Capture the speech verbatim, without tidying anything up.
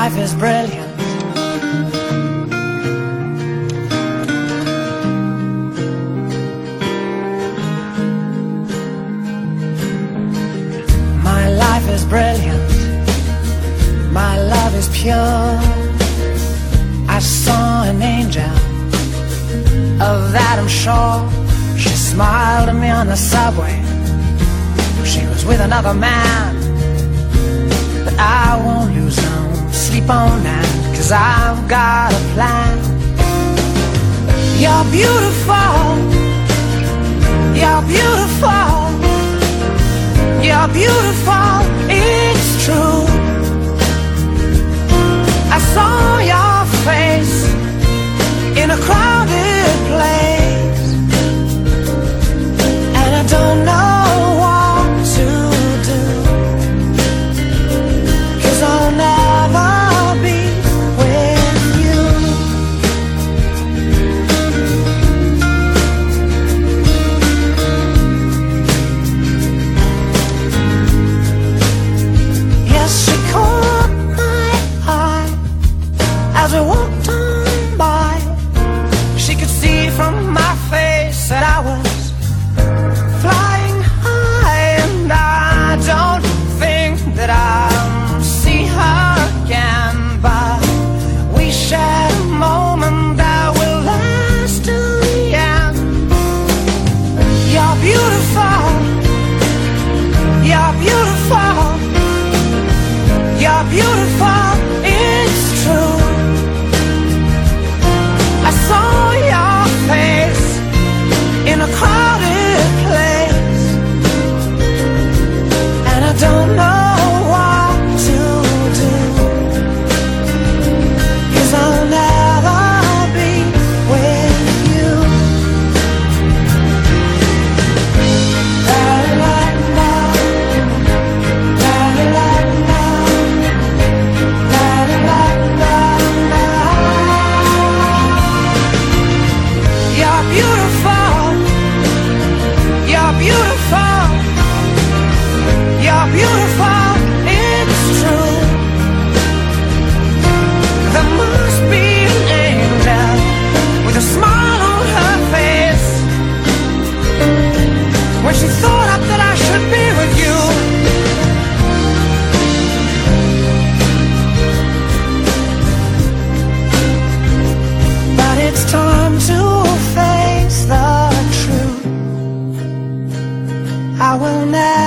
life is brilliant. My life is brilliant. My love is pure. I saw an angel, of that I'm sure. She smiled at me on the subway. She was with another man, but I won't lose no sleep on that, 'cause I've got a plan. You're beautiful. You're beautiful. You're beautiful. It's true. I saw your face in a crowded place, and I don't know what to do, 'cause I'll never be with you. Yes, she caught my eye as we walked on by. She could see from my face that I was flying high, and I don't think that I'll see her again, but we shared a moment that will last till the end. You're beautiful. You're beautiful. You're beautiful. It's true. I saw your face in a crowded place, and I don't know what to do, 'cause I'll never be with you. La-la-la-la, la-la-la-la, la-la-la-la. You're beautiful. You're beautiful. You're beautiful. It's true. There must be an angel with a smile on her face when she thought up that I should be with you. But it's time to face the truth. I will never